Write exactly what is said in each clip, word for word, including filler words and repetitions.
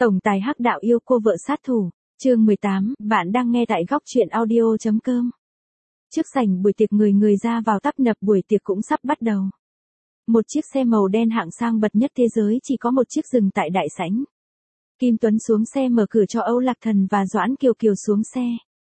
Tổng tài hắc đạo yêu cô vợ sát thủ, chương mười tám, bạn đang nghe tại góc truyện audio.com. Trước sảnh buổi tiệc người người ra vào tấp nập, buổi tiệc cũng sắp bắt đầu. Một chiếc xe màu đen hạng sang bậc nhất thế giới chỉ có một chiếc dừng tại đại sảnh. Kim Tuấn xuống xe mở cửa cho Âu Lạc Thần và Doãn Kiều Kiều xuống xe.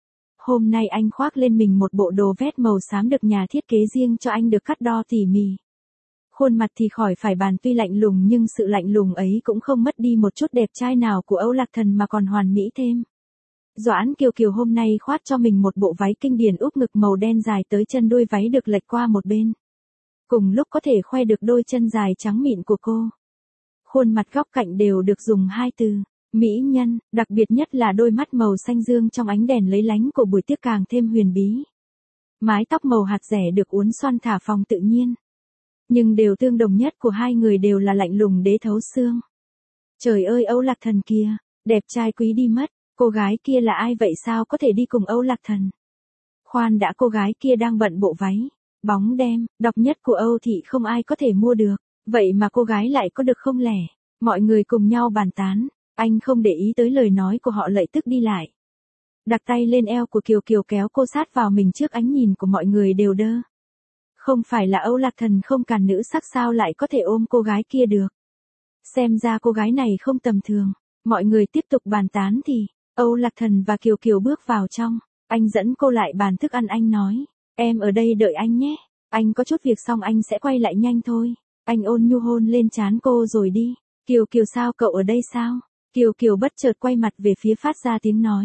Hôm nay anh khoác lên mình một bộ đồ vest màu xám được nhà thiết kế riêng cho anh, được cắt đo tỉ mỉ. Khuôn mặt thì khỏi phải bàn, tuy lạnh lùng nhưng sự lạnh lùng ấy cũng không mất đi một chút đẹp trai nào của Âu Lạc Thần mà còn hoàn mỹ thêm. Doãn Kiều Kiều hôm nay khoác cho mình một bộ váy kinh điển úp ngực màu đen dài tới chân, đuôi váy được lệch qua một bên. Cùng lúc có thể khoe được đôi chân dài trắng mịn của cô. Khuôn mặt góc cạnh đều được dùng hai từ, mỹ nhân, đặc biệt nhất là đôi mắt màu xanh dương trong ánh đèn lấy lánh của buổi tiệc càng thêm huyền bí. Mái tóc màu hạt rẻ được uốn xoăn thả phồng tự nhiên. Nhưng điều tương đồng nhất của hai người đều là lạnh lùng đế thấu xương. Trời ơi, Âu Lạc Thần kia, đẹp trai quý đi mất, cô gái kia là ai vậy, sao có thể đi cùng Âu Lạc Thần? Khoan đã, cô gái kia đang bận bộ váy bóng đêm, độc nhất của Âu thị không ai có thể mua được, vậy mà cô gái lại có được không lẻ? Mọi người cùng nhau bàn tán, anh không để ý tới lời nói của họ, lập tức đi lại. Đặt tay lên eo của Kiều Kiều kéo cô sát vào mình, trước ánh nhìn của mọi người đều đơ. Không phải là Âu Lạc Thần không càn nữ sắc sao lại có thể ôm cô gái kia được? Xem ra cô gái này không tầm thường. Mọi người tiếp tục bàn tán thì Âu Lạc Thần và Kiều Kiều bước vào trong. Anh dẫn cô lại bàn thức ăn, anh nói, em ở đây đợi anh nhé. Anh có chút việc xong anh sẽ quay lại nhanh thôi. Anh ôn nhu hôn lên trán cô rồi đi. Kiều Kiều, sao cậu ở đây sao? Kiều Kiều bất chợt quay mặt về phía phát ra tiếng nói.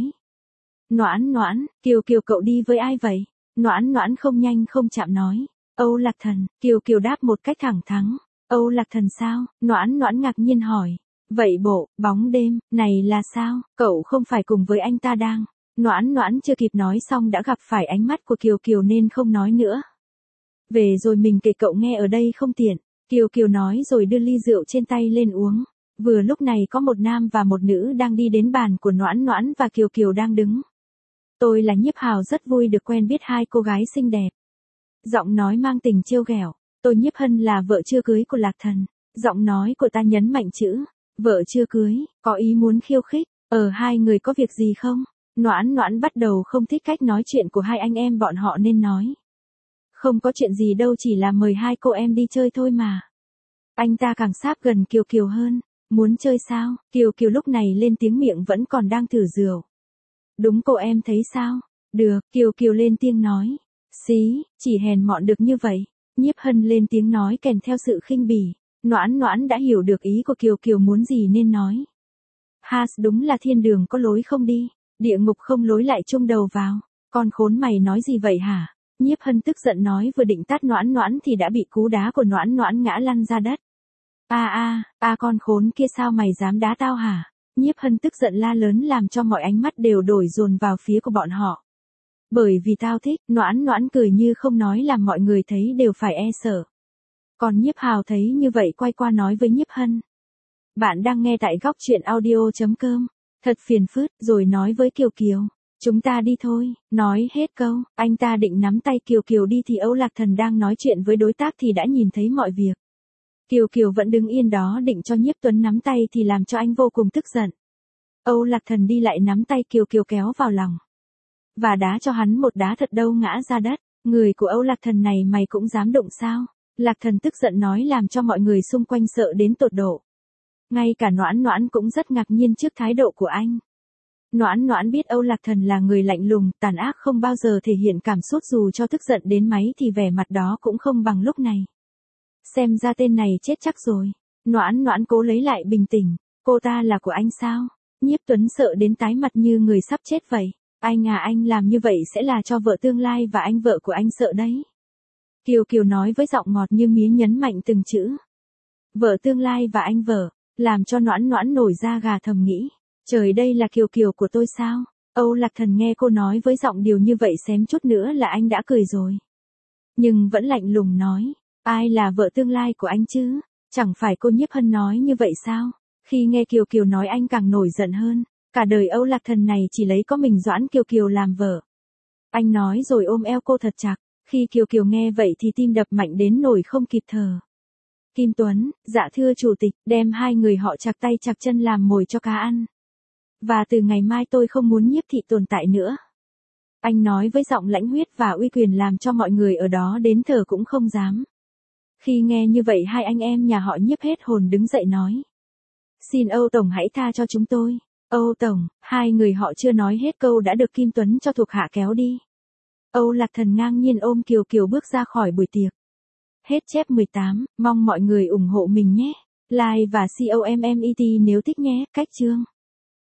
Noãn Noãn, Kiều Kiều cậu đi với ai vậy? Noãn Noãn không nhanh không chậm nói. Âu Lạc Thần, Kiều Kiều đáp một cách thẳng thắn. Âu Lạc Thần sao? Noãn Noãn ngạc nhiên hỏi. Vậy bộ bóng đêm này là sao? Cậu không phải cùng với anh ta đang? Noãn Noãn chưa kịp nói xong đã gặp phải ánh mắt của Kiều Kiều nên không nói nữa. Về rồi mình kể cậu nghe, ở đây không tiện. Kiều Kiều nói rồi đưa ly rượu trên tay lên uống. Vừa lúc này có một nam và một nữ đang đi đến bàn của Noãn Noãn và Kiều Kiều đang đứng. Tôi là Nhiếp Hào, rất vui được quen biết hai cô gái xinh đẹp. Giọng nói mang tình trêu ghẹo. Tôi Nhiếp Hân là vợ chưa cưới của Lạc Thần. Giọng nói của ta nhấn mạnh chữ vợ chưa cưới, có ý muốn khiêu khích. Ở hai người có việc gì không? Noãn Noãn bắt đầu không thích cách nói chuyện của hai anh em bọn họ nên nói. Không có chuyện gì đâu, chỉ là mời hai cô em đi chơi thôi mà. Anh ta càng sáp gần Kiều Kiều hơn. Muốn chơi sao? Kiều Kiều lúc này lên tiếng, miệng vẫn còn đang thử rượu. Đúng, cô em thấy sao? Được, Kiều Kiều lên tiếng nói. Xí, chỉ hèn mọn được như vậy. Nhiếp Hân lên tiếng nói kèm theo sự khinh bỉ. Noãn Noãn đã hiểu được ý của Kiều Kiều muốn gì nên nói. Ha, đúng là thiên đường có lối không đi, địa ngục không lối lại chung đầu vào. Con khốn mày nói gì vậy hả? Nhiếp Hân tức giận nói, vừa định tát Noãn Noãn thì đã bị cú đá của Noãn Noãn ngã lăn ra đất. A a, a con khốn kia, sao mày dám đá tao hả? Nhiếp Hân tức giận la lớn làm cho mọi ánh mắt đều đổi dồn vào phía của bọn họ. Bởi vì tao thích. Noãn Noãn cười như không nói làm mọi người thấy đều phải e sợ. Còn Nhiếp Hào thấy như vậy quay qua nói với Nhiếp Hân. Bạn đang nghe tại góc truyện audio.com. Thật phiền phức, rồi nói với Kiều Kiều. Chúng ta đi thôi. Nói hết câu, anh ta định nắm tay Kiều Kiều đi thì Âu Lạc Thần đang nói chuyện với đối tác thì đã nhìn thấy mọi việc. Kiều Kiều vẫn đứng yên đó định cho Nhiếp Tuấn nắm tay thì làm cho anh vô cùng tức giận. Âu Lạc Thần đi lại nắm tay Kiều Kiều kéo vào lòng. Và đá cho hắn một đá thật đâu ngã ra đất. Người của Âu Lạc Thần này mày cũng dám đụng sao? Lạc Thần tức giận nói làm cho mọi người xung quanh sợ đến tột độ. Ngay cả Noãn Noãn cũng rất ngạc nhiên trước thái độ của anh. Noãn Noãn biết Âu Lạc Thần là người lạnh lùng, tàn ác, không bao giờ thể hiện cảm xúc, dù cho tức giận đến mấy thì vẻ mặt đó cũng không bằng lúc này. Xem ra tên này chết chắc rồi. Noãn Noãn cố lấy lại bình tĩnh. Cô ta là của anh sao? Nhiếp Tuấn sợ đến tái mặt như người sắp chết vậy. Anh à, anh làm như vậy sẽ là cho vợ tương lai và anh vợ của anh sợ đấy. Kiều Kiều nói với giọng ngọt như mía, nhấn mạnh từng chữ. Vợ tương lai và anh vợ, làm cho Noãn Noãn nổi da gà, thầm nghĩ. Trời, đây là Kiều Kiều của tôi sao? Âu Lạc Thần nghe cô nói với giọng điều như vậy xém chút nữa là anh đã cười rồi. Nhưng vẫn lạnh lùng nói. Ai là vợ tương lai của anh chứ? Chẳng phải cô Nhiếp Hân nói như vậy sao? Khi nghe Kiều Kiều nói anh càng nổi giận hơn. Cả đời Âu Lạc Thần này chỉ lấy có mình Doãn Kiều Kiều làm vợ. Anh nói rồi ôm eo cô thật chặt. Khi Kiều Kiều nghe vậy thì tim đập mạnh đến nổi không kịp thở. Kim Tuấn, dạ thưa chủ tịch, đem hai người họ chặt tay chặt chân làm mồi cho cá ăn. Và từ ngày mai tôi không muốn Nhiếp thị tồn tại nữa. Anh nói với giọng lãnh huyết và uy quyền làm cho mọi người ở đó đến thở cũng không dám. Khi nghe như vậy hai anh em nhà họ Nhiếp hết hồn đứng dậy nói. Xin Âu Tổng hãy tha cho chúng tôi. Âu Tổng, hai người họ chưa nói hết câu đã được Kim Tuấn cho thuộc hạ kéo đi. Âu Lạc Thần ngang nhiên ôm Kiều Kiều bước ra khỏi buổi tiệc. Hết chép mười tám, mong mọi người ủng hộ mình nhé. Like và comment nếu thích nhé, cách chương.